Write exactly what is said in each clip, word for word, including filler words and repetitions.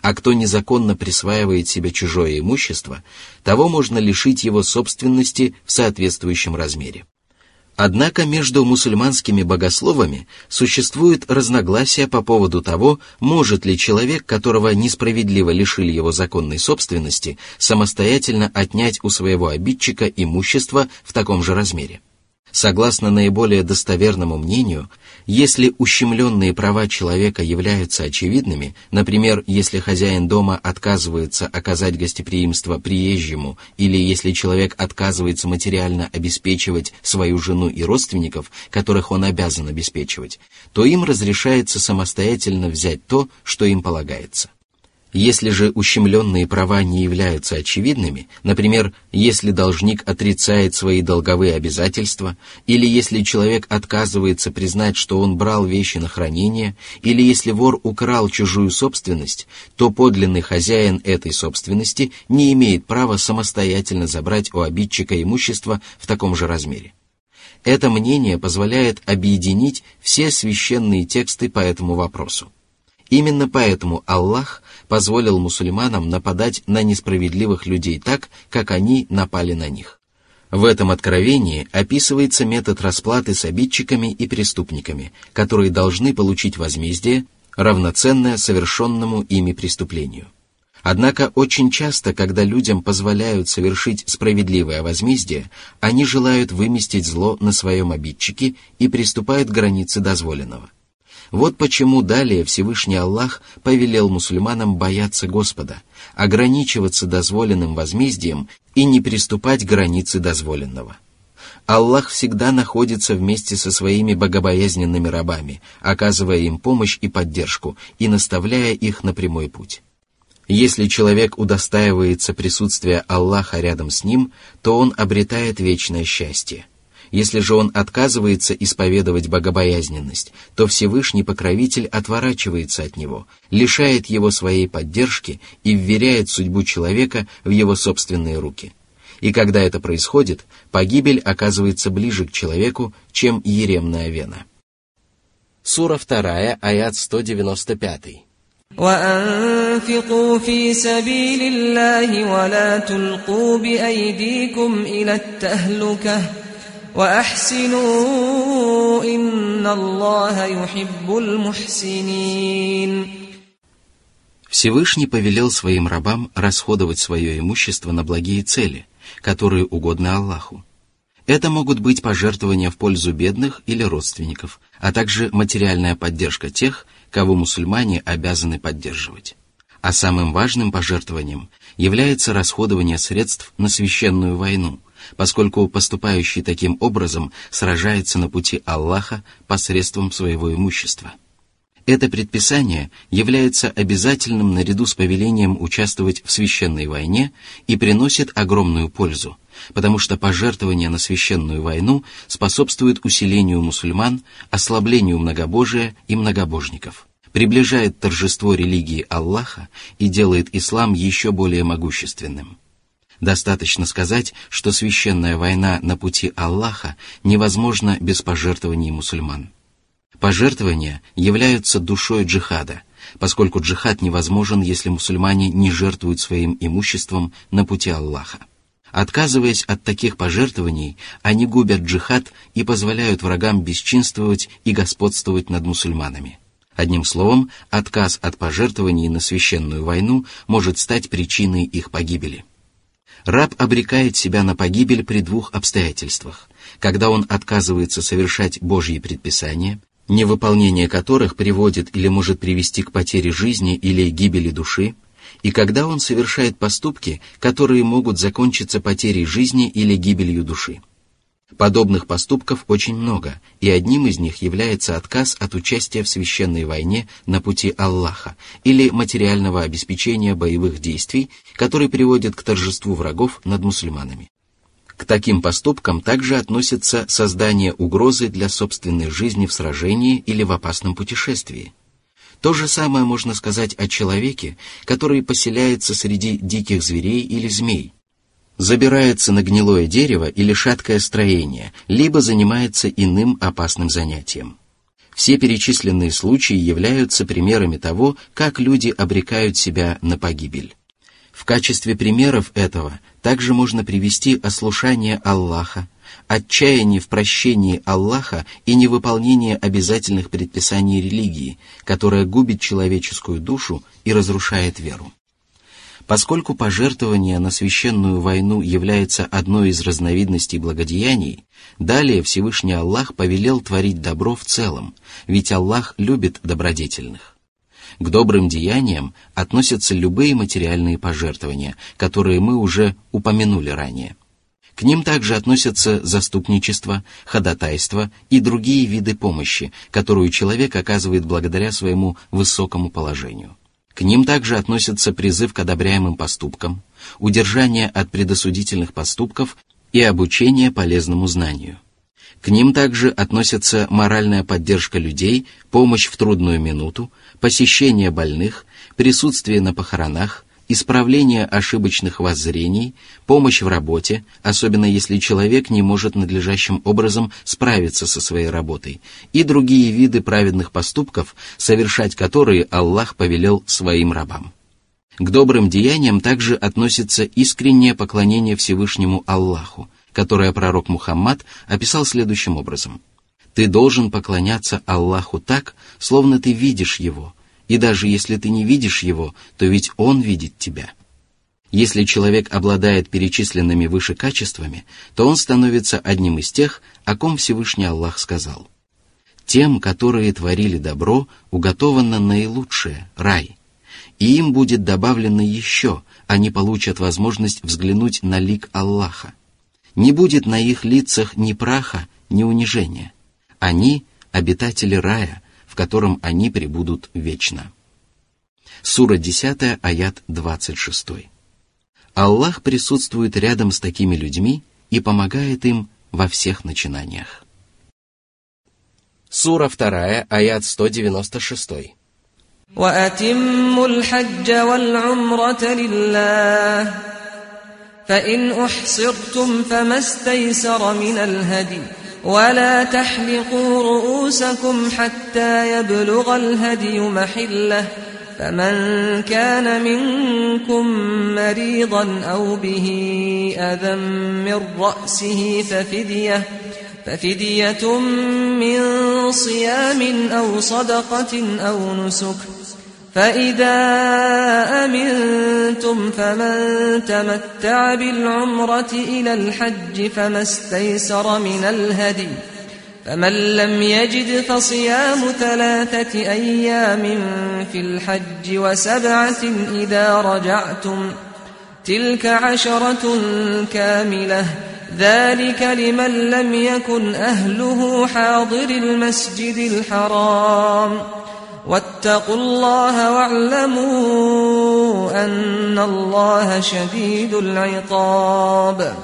А кто незаконно присваивает себе чужое имущество, того можно лишить его собственности в соответствующем размере. Однако между мусульманскими богословами существует разногласия по поводу того, может ли человек, которого несправедливо лишили его законной собственности, самостоятельно отнять у своего обидчика имущество в таком же размере. Согласно наиболее достоверному мнению, если ущемленные права человека являются очевидными, например, если хозяин дома отказывается оказать гостеприимство приезжему, или если человек отказывается материально обеспечивать свою жену и родственников, которых он обязан обеспечивать, то им разрешается самостоятельно взять то, что им полагается. Если же ущемленные права не являются очевидными, например, если должник отрицает свои долговые обязательства, или если человек отказывается признать, что он брал вещи на хранение, или если вор украл чужую собственность, то подлинный хозяин этой собственности не имеет права самостоятельно забрать у обидчика имущество в таком же размере. Это мнение позволяет объединить все священные тексты по этому вопросу. Именно поэтому Аллах позволил мусульманам нападать на несправедливых людей так, как они напали на них. В этом откровении описывается метод расплаты с обидчиками и преступниками, которые должны получить возмездие, равноценное совершенному ими преступлению. Однако очень часто, когда людям позволяют совершить справедливое возмездие, они желают выместить зло на своем обидчике и приступают к границе дозволенного. Вот почему далее Всевышний Аллах повелел мусульманам бояться Господа, ограничиваться дозволенным возмездием и не приступать к границе дозволенного. Аллах всегда находится вместе со своими богобоязненными рабами, оказывая им помощь и поддержку и наставляя их на прямой путь. Если человек удостаивается присутствия Аллаха рядом с ним, то он обретает вечное счастье. Если же он отказывается исповедовать богобоязненность, то Всевышний Покровитель отворачивается от него, лишает его своей поддержки и вверяет судьбу человека в его собственные руки. И когда это происходит, погибель оказывается ближе к человеку, чем еремная вена. Сура вторая, аят сто девяносто пять. وَأَنفِقُوا فِي سَبِيلِ اللَّهِ وَلَا تُلْقُوا بِأَيْدِيكُمْ إِلَى التَّهْلُكَةِ وَأَحْسِنُوا إِنَّ اللَّهَ يُحِبُّ الْمُحْسِنِينَ. Всевышний повелел своим рабам расходовать свое имущество на благие цели, которые угодны Аллаху. Это могут быть пожертвования в пользу бедных или родственников, а также материальная поддержка тех, кого мусульмане обязаны поддерживать. А самым важным пожертвованием является расходование средств на священную войну, поскольку поступающий таким образом сражается на пути Аллаха посредством своего имущества. Это предписание является обязательным наряду с повелением участвовать в священной войне и приносит огромную пользу, потому что пожертвование на священную войну способствует усилению мусульман, ослаблению многобожия и многобожников, приближает торжество религии Аллаха и делает ислам еще более могущественным. Достаточно сказать, что священная война на пути Аллаха невозможна без пожертвований мусульман. Пожертвования являются душой джихада, поскольку джихад невозможен, если мусульмане не жертвуют своим имуществом на пути Аллаха. Отказываясь от таких пожертвований, они губят джихад и позволяют врагам бесчинствовать и господствовать над мусульманами. Одним словом, отказ от пожертвований на священную войну может стать причиной их погибели. Раб обрекает себя на погибель при двух обстоятельствах: когда он отказывается совершать Божьи предписания, невыполнение которых приводит или может привести к потере жизни или гибели души, и когда он совершает поступки, которые могут закончиться потерей жизни или гибелью души. Подобных поступков очень много, и одним из них является отказ от участия в священной войне на пути Аллаха или материального обеспечения боевых действий, который приводит к торжеству врагов над мусульманами. К таким поступкам также относится создание угрозы для собственной жизни в сражении или в опасном путешествии. То же самое можно сказать о человеке, который поселяется среди диких зверей или змей, забирается на гнилое дерево или шаткое строение, либо занимается иным опасным занятием. Все перечисленные случаи являются примерами того, как люди обрекают себя на погибель. В качестве примеров этого также можно привести ослушание Аллаха, отчаяние в прощении Аллаха и невыполнение обязательных предписаний религии, которое губит человеческую душу и разрушает веру. Поскольку пожертвование на священную войну является одной из разновидностей благодеяний, далее Всевышний Аллах повелел творить добро в целом, ведь Аллах любит добродетельных. К добрым деяниям относятся любые материальные пожертвования, которые мы уже упомянули ранее. К ним также относятся заступничество, ходатайство и другие виды помощи, которую человек оказывает благодаря своему высокому положению. К ним также относятся призыв к одобряемым поступкам, удержание от предосудительных поступков и обучение полезному знанию. К ним также относятся моральная поддержка людей, помощь в трудную минуту, посещение больных, присутствие на похоронах, исправление ошибочных воззрений, помощь в работе, особенно если человек не может надлежащим образом справиться со своей работой, и другие виды праведных поступков, совершать которые Аллах повелел своим рабам. К добрым деяниям также относится искреннее поклонение Всевышнему Аллаху, которое пророк Мухаммад описал следующим образом: «Ты должен поклоняться Аллаху так, словно ты видишь Его, и даже если ты не видишь Его, то ведь Он видит тебя». Если человек обладает перечисленными выше качествами, то он становится одним из тех, о ком Всевышний Аллах сказал: «Тем, которые творили добро, уготовано наилучшее, рай, и им будет добавлено еще, они получат возможность взглянуть на лик Аллаха. Не будет на их лицах ни праха, ни унижения. Они — обитатели рая, в котором они пребудут вечно». Сура десятая, аят двадцать шесть. Аллах присутствует рядом с такими людьми и помогает им во всех начинаниях. Сура вторая, аят сто девяносто шесть. وَأَتِمُّوا الْحَجَّ وَالْعُمْرَةَ لِلَّهِ فَإِنْ أُحْصِرْتُمْ فَمَا اسْتَيْسَرَ مِنَ الْهَدْيِ وَلَا تَحْلِقُوا رُؤُوسَكُمْ حَتَّى يَبْلُغَ الْهَدْيُ مَحِلَّهُ فَمَنْ كَانَ مِنْكُمْ مَرِيضًا أَوْ بِهِ أَذًى مِنْ رَأْسِهِ فَفِدْيَةٌ فَفِدْيَةٌ مِنْ صِيَامٍ أَوْ صَدَقَةٍ أَوْ نُسُكٍ فَإِذَا أَمِنْتُمْ فَمَنْ تَمَتَّعَ بِالْعُمْرَةِ إِلَى الْحَجِّ فَمَا اسْتَيْسَرَ مِنَ الْهَدْيِ فَمَنْ لَمْ يَجِدْ فَصِيَامُ ثَلَاثَةِ أَيَّامٍ فِي الْحَجِّ وَسَبْعَةٍ إِذَا رَجَعْتُمْ تِلْكَ عَشَرَةٌ كَامِلَةٌ ذَلِكَ لِمَنْ لَمْ يَكُنْ أَهْلُهُ حَاضِرِ الْمَسْجِدِ الْحَرَامِ وَاتَّقُوا اللَّهَ وَاعْلَمُوا أَنَّ اللَّهَ شَدِيدُ الْعِقَابِ.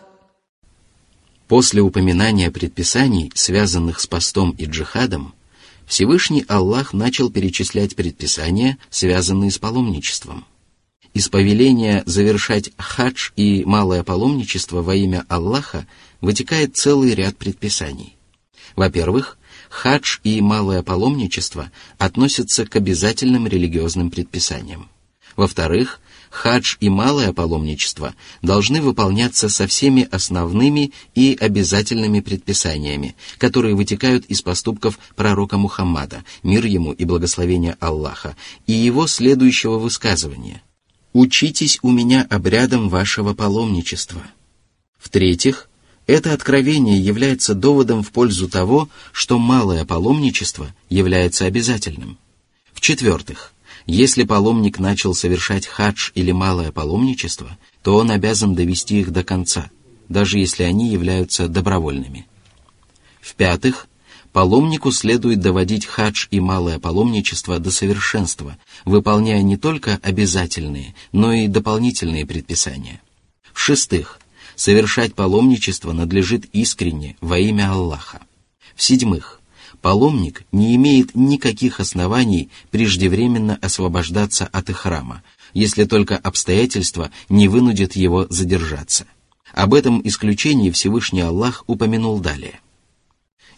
После упоминания предписаний, связанных с постом и джихадом, Всевышний Аллах начал перечислять предписания, связанные с паломничеством. Из повеления завершать хадж и малое паломничество во имя Аллаха вытекает целый ряд предписаний. Во-первых, хадж и малое паломничество относятся к обязательным религиозным предписаниям. Во-вторых, хадж и малое паломничество должны выполняться со всеми основными и обязательными предписаниями, которые вытекают из поступков пророка Мухаммада, мир ему и благословения Аллаха, и его следующего высказывания: «Учитесь у меня обрядам вашего паломничества». В-третьих, это откровение является доводом в пользу того, что малое паломничество является обязательным. В-четвертых, если паломник начал совершать хадж или малое паломничество, то он обязан довести их до конца, даже если они являются добровольными. В-пятых, паломнику следует доводить хадж и малое паломничество до совершенства, выполняя не только обязательные, но и дополнительные предписания. В-шестых, совершать паломничество надлежит искренне во имя Аллаха. В-седьмых, паломник не имеет никаких оснований преждевременно освобождаться от ихрама, если только обстоятельства не вынудят его задержаться. Об этом исключении Всевышний Аллах упомянул далее.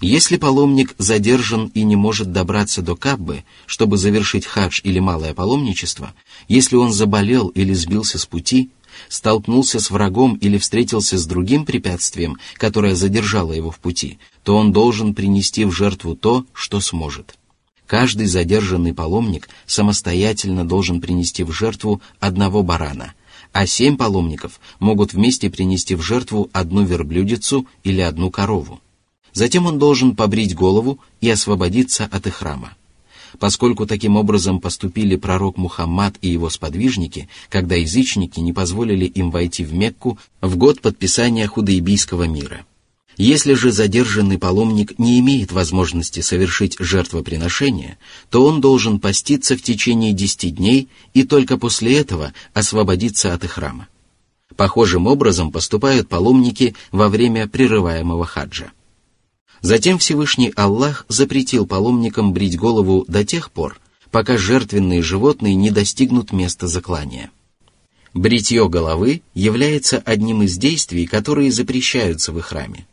Если паломник задержан и не может добраться до Каабы, чтобы завершить хадж или малое паломничество, если он заболел или сбился с пути, столкнулся с врагом или встретился с другим препятствием, которое задержало его в пути, то он должен принести в жертву то, что сможет. Каждый задержанный паломник самостоятельно должен принести в жертву одного барана, а семь паломников могут вместе принести в жертву одну верблюдицу или одну корову. Затем он должен побрить голову и освободиться от ихрама. Поскольку таким образом поступили пророк Мухаммад и его сподвижники, когда язычники не позволили им войти в Мекку в год подписания Худайбийского мира. Если же задержанный паломник не имеет возможности совершить жертвоприношение, то он должен поститься в течение десяти дней и только после этого освободиться от ихрама. Похожим образом поступают паломники во время прерываемого хаджа. Затем Всевышний Аллах запретил паломникам брить голову до тех пор, пока жертвенные животные не достигнут места заклания. Бритье головы является одним из действий, которые запрещаются в ихраме.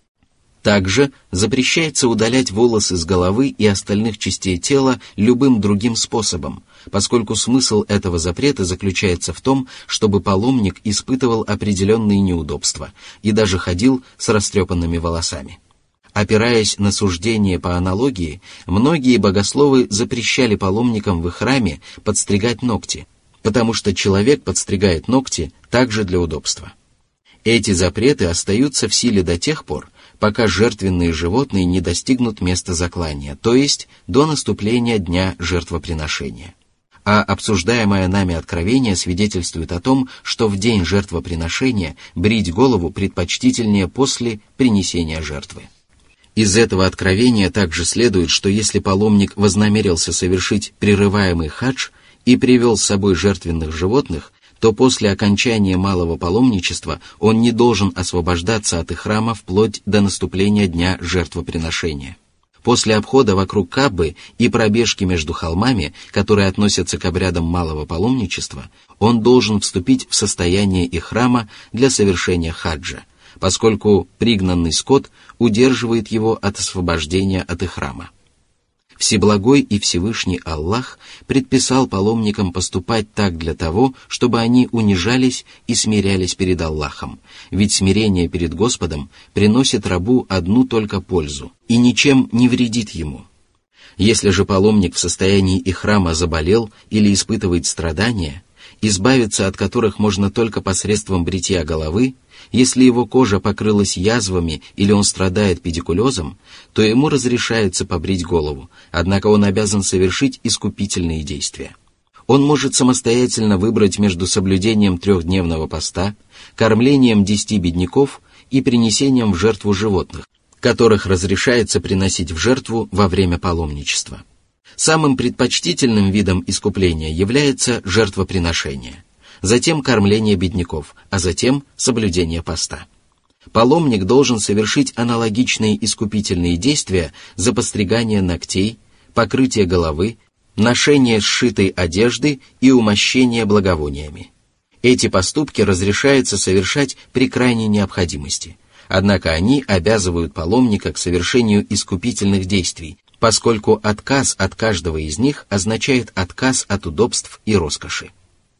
Также запрещается удалять волосы с головы и остальных частей тела любым другим способом, поскольку смысл этого запрета заключается в том, чтобы паломник испытывал определенные неудобства и даже ходил с растрепанными волосами. Опираясь на суждение по аналогии, многие богословы запрещали паломникам в ихраме подстригать ногти, потому что человек подстригает ногти также для удобства. Эти запреты остаются в силе до тех пор, пока жертвенные животные не достигнут места заклания, то есть до наступления дня жертвоприношения. А обсуждаемое нами откровение свидетельствует о том, что в день жертвоприношения брить голову предпочтительнее после принесения жертвы. Из этого откровения также следует, что если паломник вознамерился совершить прерываемый хадж и привел с собой жертвенных животных, то после окончания малого паломничества он не должен освобождаться от ихрама вплоть до наступления дня жертвоприношения. После обхода вокруг Каабы и пробежки между холмами, которые относятся к обрядам малого паломничества, он должен вступить в состояние ихрама для совершения хаджа, поскольку пригнанный скот удерживает его от освобождения от ихрама. Всеблагой и Всевышний Аллах предписал паломникам поступать так для того, чтобы они унижались и смирялись перед Аллахом, ведь смирение перед Господом приносит рабу одну только пользу и ничем не вредит ему. Если же паломник в состоянии ихрама заболел или испытывает страдания, избавиться от которых можно только посредством бритья головы, если его кожа покрылась язвами или он страдает педикулезом, то ему разрешается побрить голову, однако он обязан совершить искупительные действия. Он может самостоятельно выбрать между соблюдением трехдневного поста, кормлением десяти бедняков и принесением в жертву животных, которых разрешается приносить в жертву во время паломничества. Самым предпочтительным видом искупления является жертвоприношение, затем кормление бедняков, а затем соблюдение поста. Паломник должен совершить аналогичные искупительные действия за постригание ногтей, покрытие головы, ношение сшитой одежды и умощение благовониями. Эти поступки разрешается совершать при крайней необходимости, однако они обязывают паломника к совершению искупительных действий, поскольку отказ от каждого из них означает отказ от удобств и роскоши.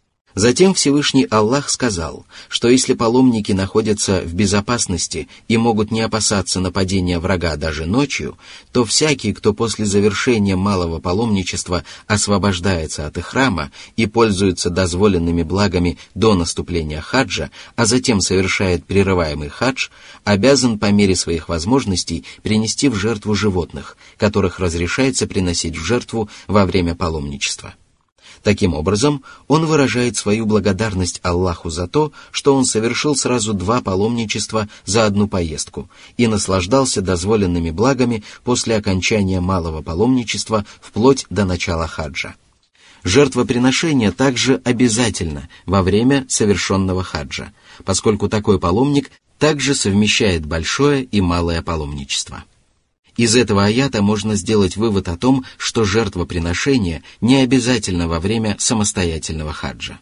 Затем Всевышний Аллах сказал, что если паломники находятся в безопасности и могут не опасаться нападения врага даже ночью, то всякий, кто после завершения малого паломничества освобождается от ихрама и пользуется дозволенными благами до наступления хаджа, а затем совершает прерываемый хадж, обязан по мере своих возможностей принести в жертву животных, которых разрешается приносить в жертву во время паломничества. Таким образом, он выражает свою благодарность Аллаху за то, что он совершил сразу два паломничества за одну поездку и наслаждался дозволенными благами после окончания малого паломничества вплоть до начала хаджа. Жертвоприношение также обязательно во время совершенного хаджа, поскольку такой паломник также совмещает большое и малое паломничество. Из этого аята можно сделать вывод о том, что жертвоприношение не обязательно во время самостоятельного хаджа.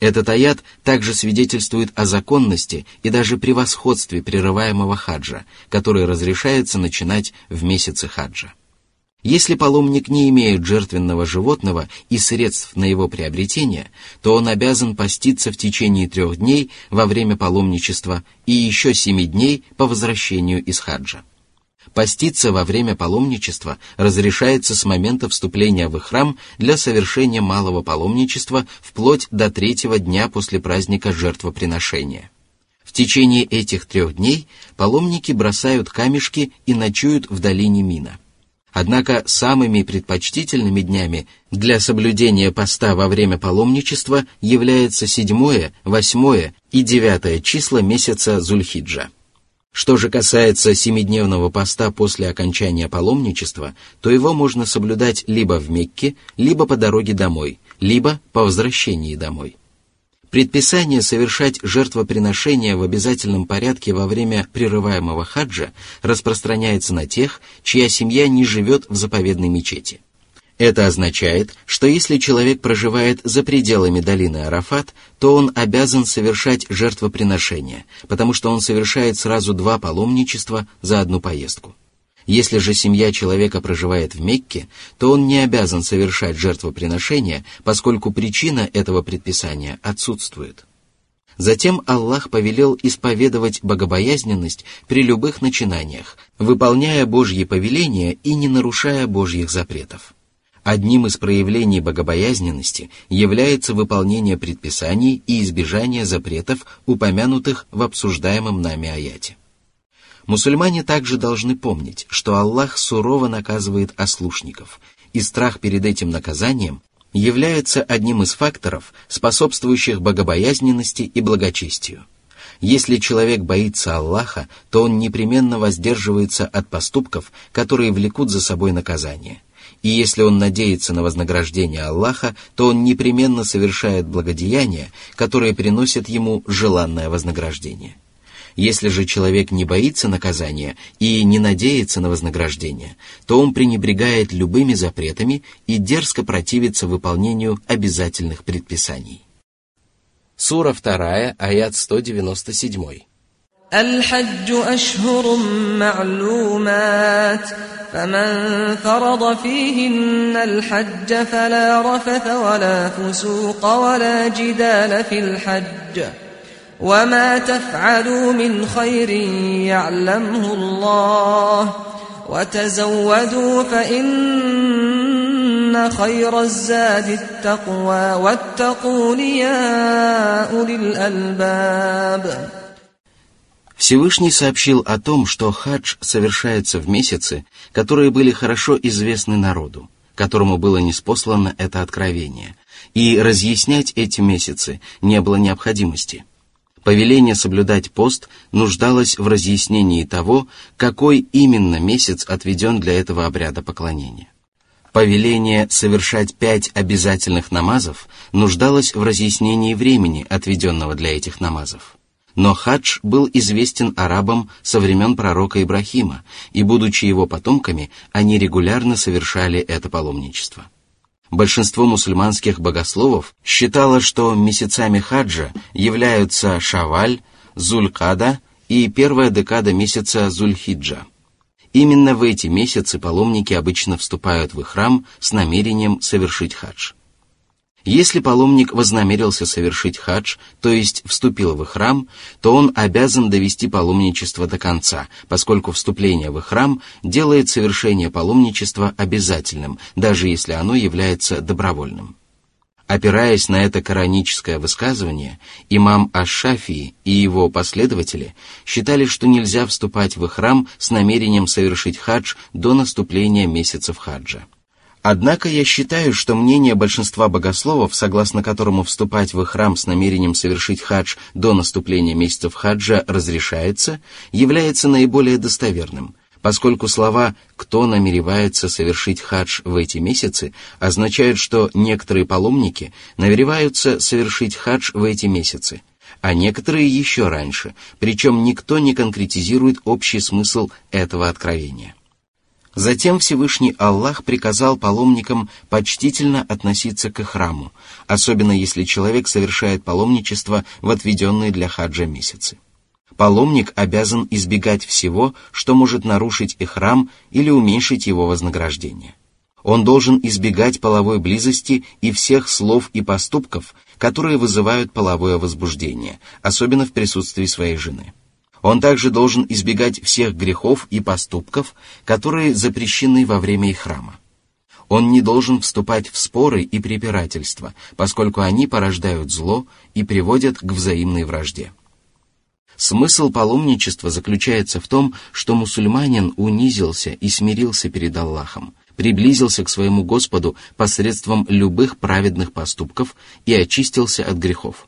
Этот аят также свидетельствует о законности и даже превосходстве прерываемого хаджа, который разрешается начинать в месяце хаджа. Если паломник не имеет жертвенного животного и средств на его приобретение, то он обязан поститься в течение трех дней во время паломничества и еще семи дней по возвращению из хаджа. Поститься во время паломничества разрешается с момента вступления в ихрам для совершения малого паломничества вплоть до третьего дня после праздника жертвоприношения. В течение этих трех дней паломники бросают камешки и ночуют в долине Мина. Однако самыми предпочтительными днями для соблюдения поста во время паломничества является седьмое, восьмое и девятое числа месяца Зуль-Хиджа. Что же касается семидневного поста после окончания паломничества, то его можно соблюдать либо в Мекке, либо по дороге домой, либо по возвращении домой. Предписание совершать жертвоприношения в обязательном порядке во время прерываемого хаджа распространяется на тех, чья семья не живет в заповедной мечети. Это означает, что если человек проживает за пределами долины Арафат, то он обязан совершать жертвоприношения, потому что он совершает сразу два паломничества за одну поездку. Если же семья человека проживает в Мекке, то он не обязан совершать жертвоприношения, поскольку причина этого предписания отсутствует. Затем Аллах повелел исповедовать богобоязненность при любых начинаниях, выполняя Божьи повеления и не нарушая Божьих запретов. Одним из проявлений богобоязненности является выполнение предписаний и избежание запретов, упомянутых в обсуждаемом нами аяте. Мусульмане также должны помнить, что Аллах сурово наказывает ослушников, и страх перед этим наказанием является одним из факторов, способствующих богобоязненности и благочестию. Если человек боится Аллаха, то он непременно воздерживается от поступков, которые влекут за собой наказание. И если он надеется на вознаграждение Аллаха, то он непременно совершает благодеяния, которые приносят ему желанное вознаграждение. Если же человек не боится наказания и не надеется на вознаграждение, то он пренебрегает любыми запретами и дерзко противится выполнению обязательных предписаний. Сура вторая, аят сто девяносто семь. الحج أشهر معلومات فمن فرض فيهن الحج فلا رفث ولا فسوق ولا جدال في الحج وما تفعلوا من خير يعلمه الله وتزودوا فإن خير الزاد التقوى واتقون يا أولي الألباب. Всевышний сообщил о том, что хадж совершается в месяцы, которые были хорошо известны народу, которому было ниспослано это откровение, и разъяснять эти месяцы не было необходимости. Повеление соблюдать пост нуждалось в разъяснении того, какой именно месяц отведен для этого обряда поклонения. Повеление совершать пять обязательных намазов нуждалось в разъяснении времени, отведенного для этих намазов. Но хадж был известен арабам со времен пророка Ибрахима, и, будучи его потомками, они регулярно совершали это паломничество. Большинство мусульманских богословов считало, что месяцами хаджа являются Шаваль, Зуль-Када и первая декада месяца Зуль-Хиджа. Именно в эти месяцы паломники обычно вступают в ихрам с намерением совершить хадж. Если паломник вознамерился совершить хадж, то есть вступил в ихрам, то он обязан довести паломничество до конца, поскольку вступление в ихрам делает совершение паломничества обязательным, даже если оно является добровольным. Опираясь на это кораническое высказывание, имам Аш-Шафии и его последователи считали, что нельзя вступать в ихрам с намерением совершить хадж до наступления месяцев хаджа. Однако я считаю, что мнение большинства богословов, согласно которому вступать в ихрам с намерением совершить хадж до наступления месяцев хаджа разрешается, является наиболее достоверным, поскольку слова «кто намеревается совершить хадж в эти месяцы» означают, что некоторые паломники намереваются совершить хадж в эти месяцы, а некоторые еще раньше, причем никто не конкретизирует общий смысл этого откровения. Затем Всевышний Аллах приказал паломникам почтительно относиться к ихраму, особенно если человек совершает паломничество в отведенные для хаджа месяцы. Паломник обязан избегать всего, что может нарушить ихрам или уменьшить его вознаграждение. Он должен избегать половой близости и всех слов и поступков, которые вызывают половое возбуждение, особенно в присутствии своей жены. Он также должен избегать всех грехов и поступков, которые запрещены во время ихрама. Он не должен вступать в споры и препирательства, поскольку они порождают зло и приводят к взаимной вражде. Смысл паломничества заключается в том, что мусульманин унизился и смирился перед Аллахом, приблизился к своему Господу посредством любых праведных поступков и очистился от грехов.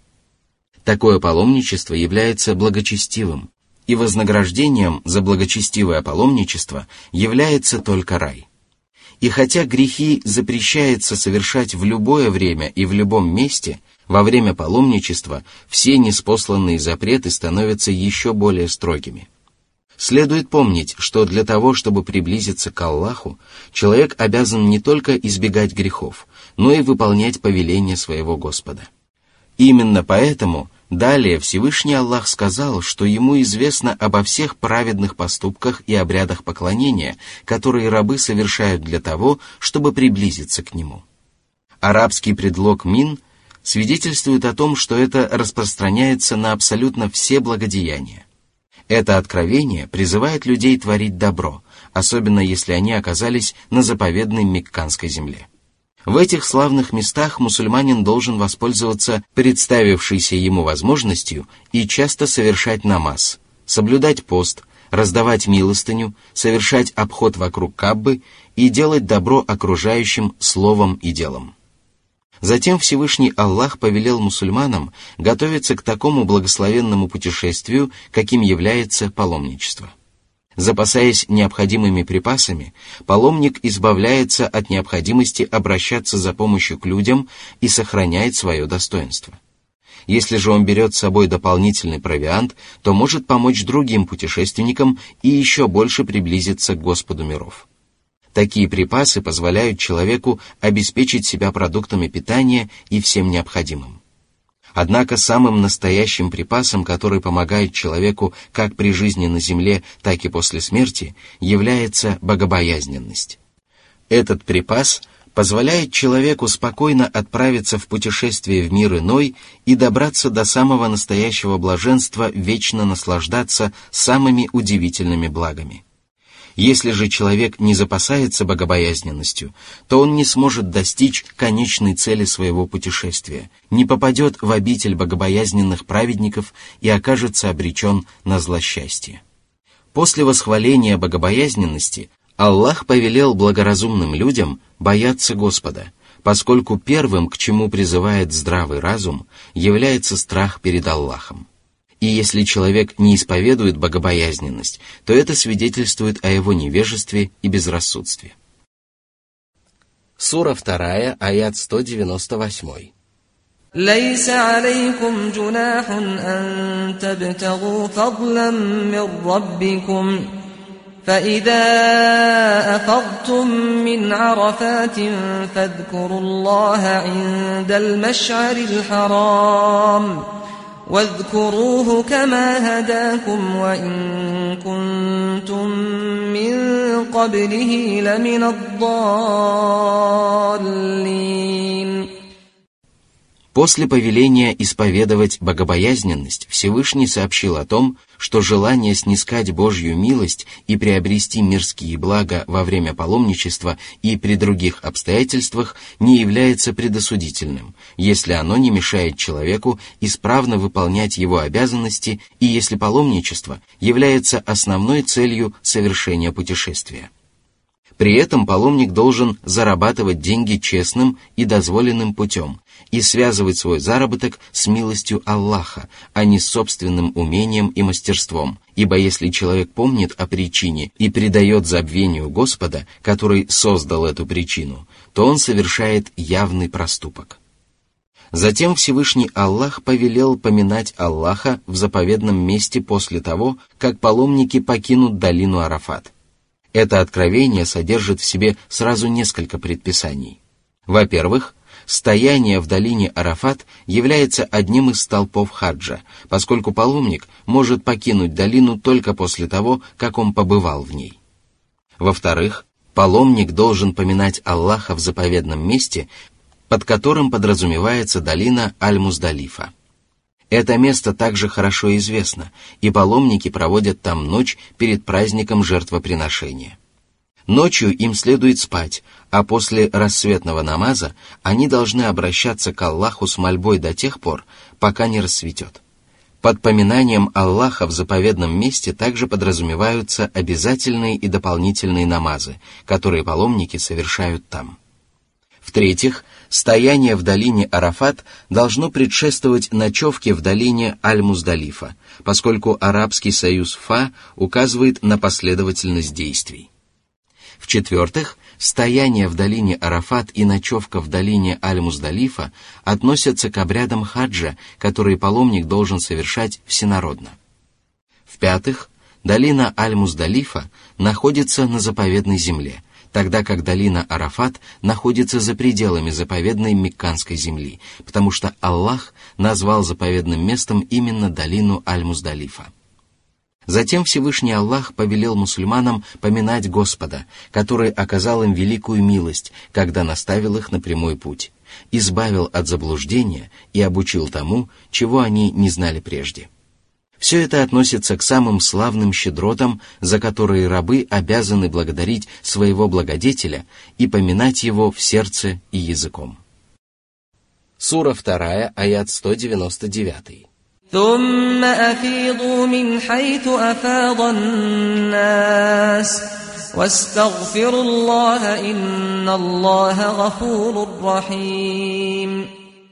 Такое паломничество является благочестивым, и вознаграждением за благочестивое паломничество является только рай. И хотя грехи запрещается совершать в любое время и в любом месте, во время паломничества все ниспосланные запреты становятся еще более строгими. Следует помнить, что для того, чтобы приблизиться к Аллаху, человек обязан не только избегать грехов, но и выполнять повеления своего Господа. Именно поэтому далее Всевышний Аллах сказал, что ему известно обо всех праведных поступках и обрядах поклонения, которые рабы совершают для того, чтобы приблизиться к нему. Арабский предлог «мин» свидетельствует о том, что это распространяется на абсолютно все благодеяния. Это откровение призывает людей творить добро, особенно если они оказались на заповедной мекканской земле. В этих славных местах мусульманин должен воспользоваться представившейся ему возможностью и часто совершать намаз, соблюдать пост, раздавать милостыню, совершать обход вокруг Каабы и делать добро окружающим словом и делом. Затем Всевышний Аллах повелел мусульманам готовиться к такому благословенному путешествию, каким является паломничество. Запасаясь необходимыми припасами, паломник избавляется от необходимости обращаться за помощью к людям и сохраняет свое достоинство. Если же он берет с собой дополнительный провиант, то может помочь другим путешественникам и еще больше приблизиться к Господу миров. Такие припасы позволяют человеку обеспечить себя продуктами питания и всем необходимым. Однако самым настоящим припасом, который помогает человеку как при жизни на земле, так и после смерти, является богобоязненность. Этот припас позволяет человеку спокойно отправиться в путешествие в мир иной и добраться до самого настоящего блаженства, вечно наслаждаться самыми удивительными благами. Если же человек не запасается богобоязненностью, то он не сможет достичь конечной цели своего путешествия, не попадет в обитель богобоязненных праведников и окажется обречен на злосчастье. После восхваления богобоязненности Аллах повелел благоразумным людям бояться Господа, поскольку первым, к чему призывает здравый разум, является страх перед Аллахом. И если человек не исповедует богобоязненность, то это свидетельствует о его невежестве и безрассудстве. Сура вторая, аят сто девяносто восемь. ليس عليكم جناح أن تبتغوا فضلا من ربكم فإذا أفضتم من عرفات فاذكروا الله عند المشعر الحرام واذكروه كما هداكم وإن كنتم من قبله لمن الضالين. После повеления исповедовать богобоязненность Всевышний сообщил о том, что желание снискать Божью милость и приобрести мирские блага во время паломничества и при других обстоятельствах не является предосудительным, если оно не мешает человеку исправно выполнять его обязанности и если паломничество является основной целью совершения путешествия. При этом паломник должен зарабатывать деньги честным и дозволенным путем и связывать свой заработок с милостью Аллаха, а не с собственным умением и мастерством, ибо если человек помнит о причине и предает забвению Господа, который создал эту причину, то он совершает явный проступок. Затем Всевышний Аллах повелел поминать Аллаха в заповедном месте после того, как паломники покинут долину Арафат. Это откровение содержит в себе сразу несколько предписаний. Во-первых, стояние в долине Арафат является одним из столпов хаджа, поскольку паломник может покинуть долину только после того, как он побывал в ней. Во-вторых, паломник должен поминать Аллаха в заповедном месте, под которым подразумевается долина Аль-Муздалифа. Это место также хорошо известно, и паломники проводят там ночь перед праздником жертвоприношения. Ночью им следует спать, а после рассветного намаза они должны обращаться к Аллаху с мольбой до тех пор, пока не рассветет. Под поминанием Аллаха в заповедном месте также подразумеваются обязательные и дополнительные намазы, которые паломники совершают там. В-третьих, стояние в долине Арафат должно предшествовать ночевке в долине Аль-Муздалифа, поскольку арабский союз «фа» указывает на последовательность действий. В-четвертых, стояние в долине Арафат и ночевка в долине Аль-Муздалифа относятся к обрядам хаджа, которые паломник должен совершать всенародно. В-пятых, долина Аль-Муздалифа находится на заповедной земле, тогда как долина Арафат находится за пределами заповедной Мекканской земли, потому что Аллах назвал заповедным местом именно долину Аль-Муздалифа. Затем Всевышний Аллах повелел мусульманам поминать Господа, который оказал им великую милость, когда наставил их на прямой путь, избавил от заблуждения и обучил тому, чего они не знали прежде. Все это относится к самым славным щедротам, за которые рабы обязаны благодарить своего благодетеля и поминать его в сердце и языком. Сура вторая, аят сто девяносто девять. ثم أفيضوا من حيث أفاض الناس واستغفروا الله إن الله غفور رحيم.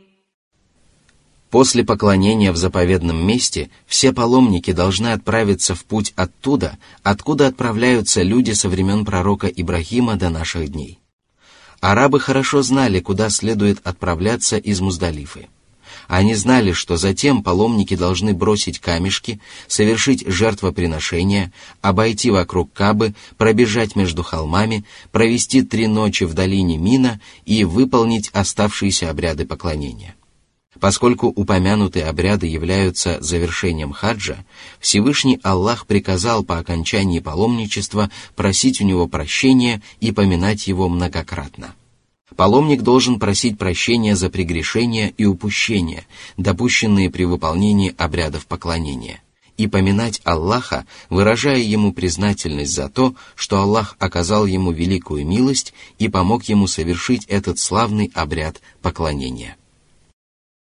После поклонения в заповедном месте все паломники должны отправиться в путь оттуда, откуда отправляются люди со времен пророка Ибрахима до наших дней. Арабы хорошо знали, куда следует отправляться из Муздалифы. Они знали, что затем паломники должны бросить камешки, совершить жертвоприношение, обойти вокруг Каабы, пробежать между холмами, провести три ночи в долине Мина и выполнить оставшиеся обряды поклонения. Поскольку упомянутые обряды являются завершением хаджа, Всевышний Аллах приказал по окончании паломничества просить у него прощения и поминать его многократно. Паломник должен просить прощения за прегрешения и упущения, допущенные при выполнении обрядов поклонения, и поминать Аллаха, выражая ему признательность за то, что Аллах оказал ему великую милость и помог ему совершить этот славный обряд поклонения.